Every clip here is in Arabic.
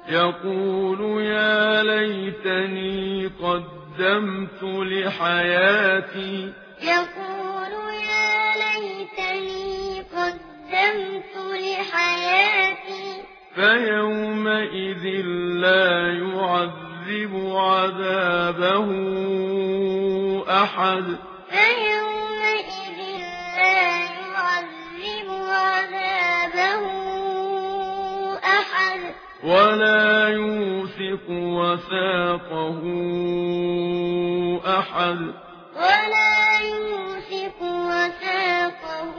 يقول يا ليتني قدمت لحياتي يقول يا ليتني قدمت لحياتي فيومئذ لا يعذب عذابه أحد فيومئذ لا يعذب عذابه أحد ولا يوثق وثاقه أحد ولا يوثق وثاقه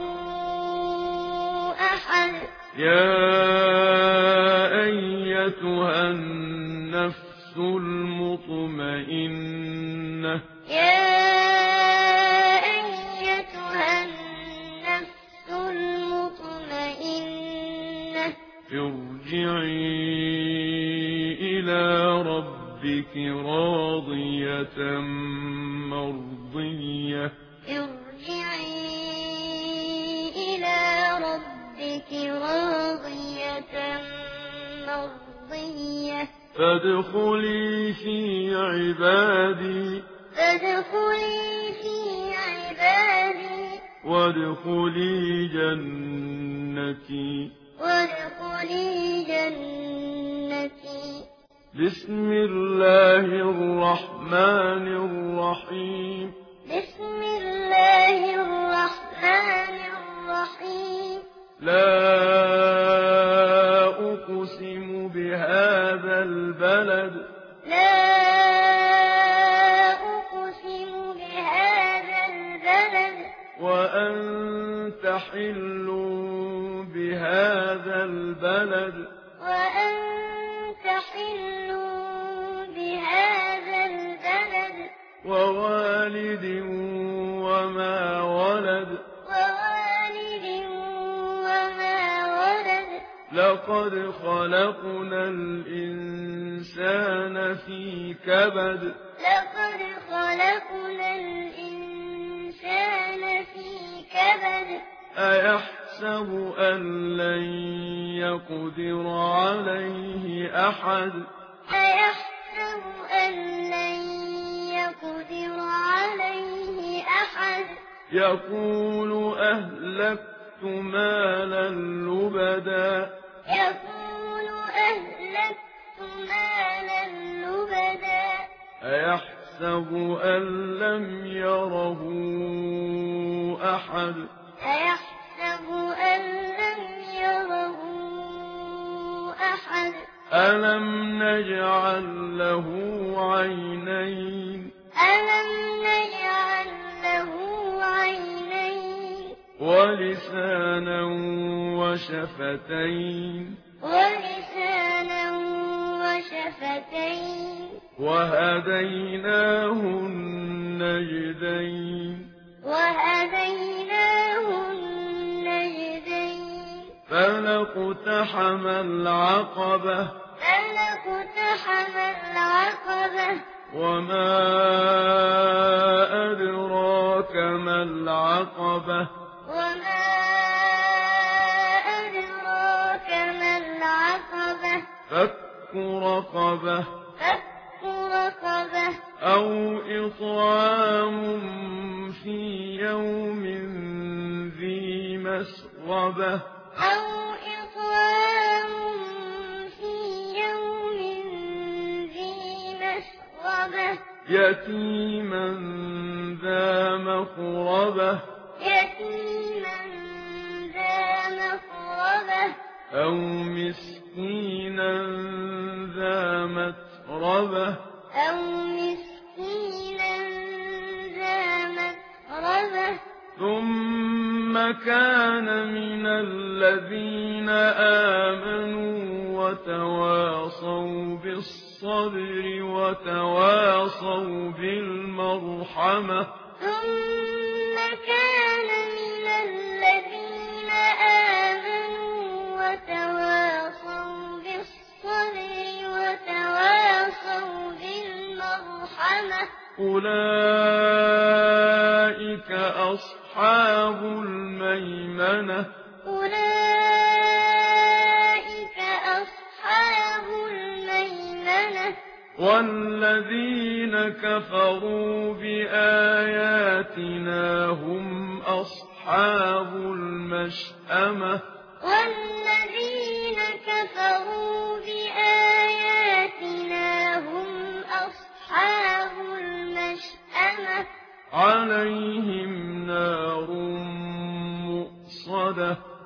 أحد يا أيتها النفس المطمئنة يا أيتها النفس المطمئنة ارجعي إلى ربك راضية مرضية ارجعي إلى ربك راضية مرضية فادخلي في عبادي فادخلي في عبادي وادخلي جنتي وادخلي جنتي بسم الله الرحمن الرحيم بسم الله الرحمن الرحيم لا أقسم بهذا البلد لا أقسم بهذا البلد وأنت حل بهذا البلد وأنت حل بهذا البلد ووالد وما ولد ووالد وما ولد لقد خلقنا الإنسان في كبد لقد خلقنا الإنسان في كبد أيحسب أن لن يقدر عليه أحد أيحسب أن لن يقدر عليه أحد يقول أهلكت مالا لبدا يقول أهلكت مالا لبدا أيحسب أن لم يره أحد أيحسب أن لم يره أحد ألم نجعل له عينين ألم نجعل له عينين ولسانا وشفتين ولسانا وشفتين وهديناه النجدين وهديناه النجدين فلاقتحم العقبة فلاقتحم العقبة وما أدراك ما العقبة وما أدراك ما العقبة فك رقبة فك رقبة أو إطعام في يوم ذي مسغبة أو إطعام في يوم ذي مسغبة يتيما ذا مقربة يتيما ذا مقربة أو مسكينا ذا متربة أو مسكينا ذا متربة ثم كان من الذين آمنوا وتواصوا بالصبر وتواصوا بالمرحمة ثم كان من الذين آمنوا وتواصوا بالصبر وتواصوا بالمرحمة أولئك أصحاب الميمنة أولئك أصحاب الميمنة والذين كفروا بآياتنا هم أصحاب المشأمة والذين كفروا بآياتنا هم أصحاب المشأمة عليهم نار مؤصدة